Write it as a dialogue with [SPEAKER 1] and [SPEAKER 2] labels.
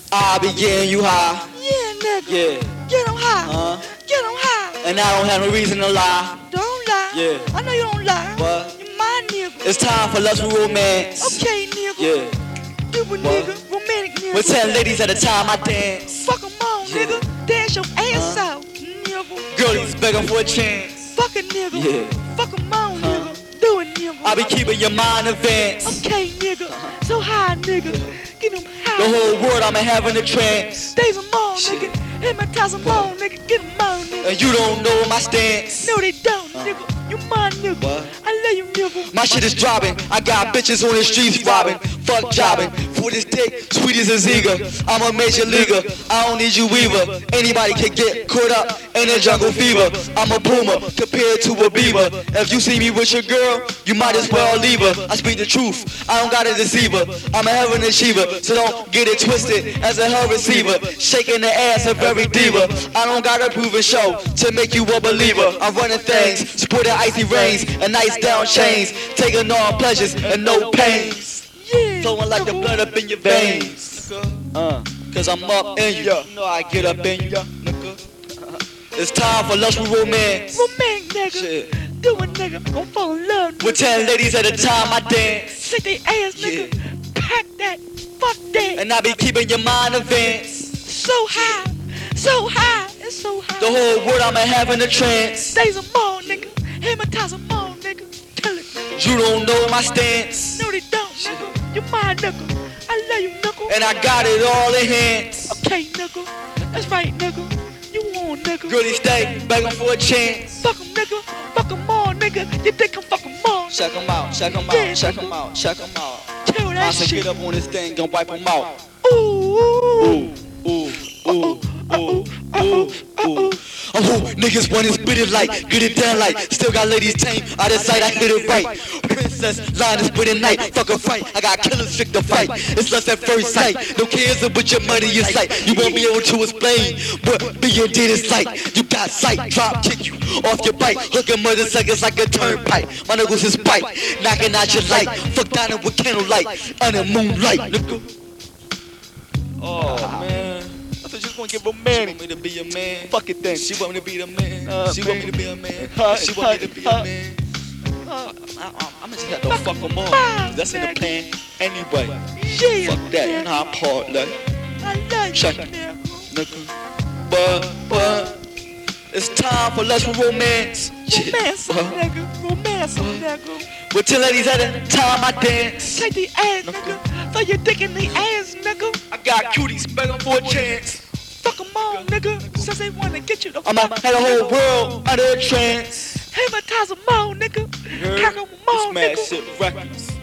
[SPEAKER 1] I be getting you high.
[SPEAKER 2] Yeah, nigga.
[SPEAKER 1] Yeah.
[SPEAKER 2] Get 'em high. Get 'em high.
[SPEAKER 1] And I don't have no reason to lie.
[SPEAKER 2] Don't lie.
[SPEAKER 1] Yeah.
[SPEAKER 2] I know you don't lie.
[SPEAKER 1] What?
[SPEAKER 2] You my nigga.
[SPEAKER 1] It's time for lustful romance.
[SPEAKER 2] Okay, nigga.
[SPEAKER 1] Yeah.
[SPEAKER 2] You a nigga. Romantic nigga.
[SPEAKER 1] With 10 ladies at a time I dance.
[SPEAKER 2] Fuck 'em on,
[SPEAKER 1] Yeah.
[SPEAKER 2] nigga. Dance your ass out, nigga.
[SPEAKER 1] Girlies begging for a chance.
[SPEAKER 2] Fuck a nigga.
[SPEAKER 1] Yeah.
[SPEAKER 2] Fuck 'em on, nigga. Do it, nigga.
[SPEAKER 1] I be keeping your mind advanced.
[SPEAKER 2] Okay, nigga. So high, nigga. Get 'em high.
[SPEAKER 1] The whole world I'm having a trance.
[SPEAKER 2] Days 'em on,
[SPEAKER 1] Shit.
[SPEAKER 2] nigga. Hypnotize 'em on, nigga. Get 'em on, nigga.
[SPEAKER 1] And you don't know my stance.
[SPEAKER 2] No, they don't, nigga. You my nigga.
[SPEAKER 1] What?
[SPEAKER 2] I love you, nigga.
[SPEAKER 1] My shit is dropping. I got bitches on the streets robbing. Fuck jobbing. For this dick, sweet as a Ziga. I'm a major leaguer. I don't need you either. Anybody can get caught up in a jungle fever. I'm a puma compared to a beaver. If you see me with your girl, you might as well leave her. I speak the truth. I don't gotta deceive her. I'm a heaven achiever, so don't get it twisted as a hell receiver. Shaking the ass of every diva. I don't gotta prove and show to make you a believer. I'm running things, sporting icy rains and nice down chains, taking all pleasures and no pains.
[SPEAKER 2] Yeah.
[SPEAKER 1] Flowing like the blood up in your veins. Cause I'm up in you. You know I get up in you, nigga. It's time for lustful romance.
[SPEAKER 2] Romantic, nigga.
[SPEAKER 1] Shit.
[SPEAKER 2] Do it, nigga. Gon' fall in love, nigga.
[SPEAKER 1] With 10 ladies at a time I dance.
[SPEAKER 2] Shake they ass, nigga. Pack that. Fuck that.
[SPEAKER 1] And I be keeping your mind advanced.
[SPEAKER 2] So high. So high. It's so high.
[SPEAKER 1] The whole world I'm having a trance.
[SPEAKER 2] Days 'em on, nigga. Hypnotize 'em on, nigga. Kill it, nigga.
[SPEAKER 1] You don't know my stance.
[SPEAKER 2] No, they don't, nigga. You my nigga. I love you, nigga.
[SPEAKER 1] And I got it all in hands.
[SPEAKER 2] Okay, nigga. That's right, nigga. You on, nigga.
[SPEAKER 1] Girlie stay begging for a chance.
[SPEAKER 2] Fuck 'em, nigga. Fuck 'em all, nigga. You think I'm fuck 'em all?
[SPEAKER 1] Check 'em out, check 'em
[SPEAKER 2] Yeah,
[SPEAKER 1] out, check
[SPEAKER 2] nigga.
[SPEAKER 1] 'em out, check 'em out.
[SPEAKER 2] Kill
[SPEAKER 1] I
[SPEAKER 2] that
[SPEAKER 1] said
[SPEAKER 2] shit.
[SPEAKER 1] get up on this thing, gon' wipe 'em out.
[SPEAKER 2] Ooh.
[SPEAKER 1] Ooh, ooh, ooh, ooh, ooh, ooh. Oh, niggas wanna spit it like, get it down like, still got ladies tame, out of sight, I hit it right. Princess, line is spit at night, fuck a fight, I got killers sick to fight. It's lust at first sight, no cares but your money is sight. You won't be able to explain what being dead is like. You got sight, drop, kick you off your bike, hooking mother suckers like a turnpike. My niggas is bite, knocking out your light, fuck dining with candlelight, under moonlight, nigga. Oh man. I thought you just want to get romantic. She want me to be a man. Fuck it then. She want me to be the man. She want me to be a man. She want me to be a man. I'm just have to fuck them all. That's in the plan anyway.
[SPEAKER 2] Yeah.
[SPEAKER 1] Fuck that. And I'm part like.
[SPEAKER 2] I love
[SPEAKER 1] Check
[SPEAKER 2] you,
[SPEAKER 1] it.
[SPEAKER 2] nigga.
[SPEAKER 1] Nigga. But. It's time for lustful romance.
[SPEAKER 2] Romance, nigga. Romance, nigga.
[SPEAKER 1] With 10 ladies at a time I dance.
[SPEAKER 2] Take the ass, nigga. Throw your dick in the ass, nigga.
[SPEAKER 1] I got cuties begging for a chance.
[SPEAKER 2] Fuck 'em all, nigga. Since they wanna get you the
[SPEAKER 1] I'ma have the whole world under a trance.
[SPEAKER 2] Hypnotize 'em all, nigga. Cock 'em all,
[SPEAKER 1] Smash
[SPEAKER 2] nigga.
[SPEAKER 1] shit records.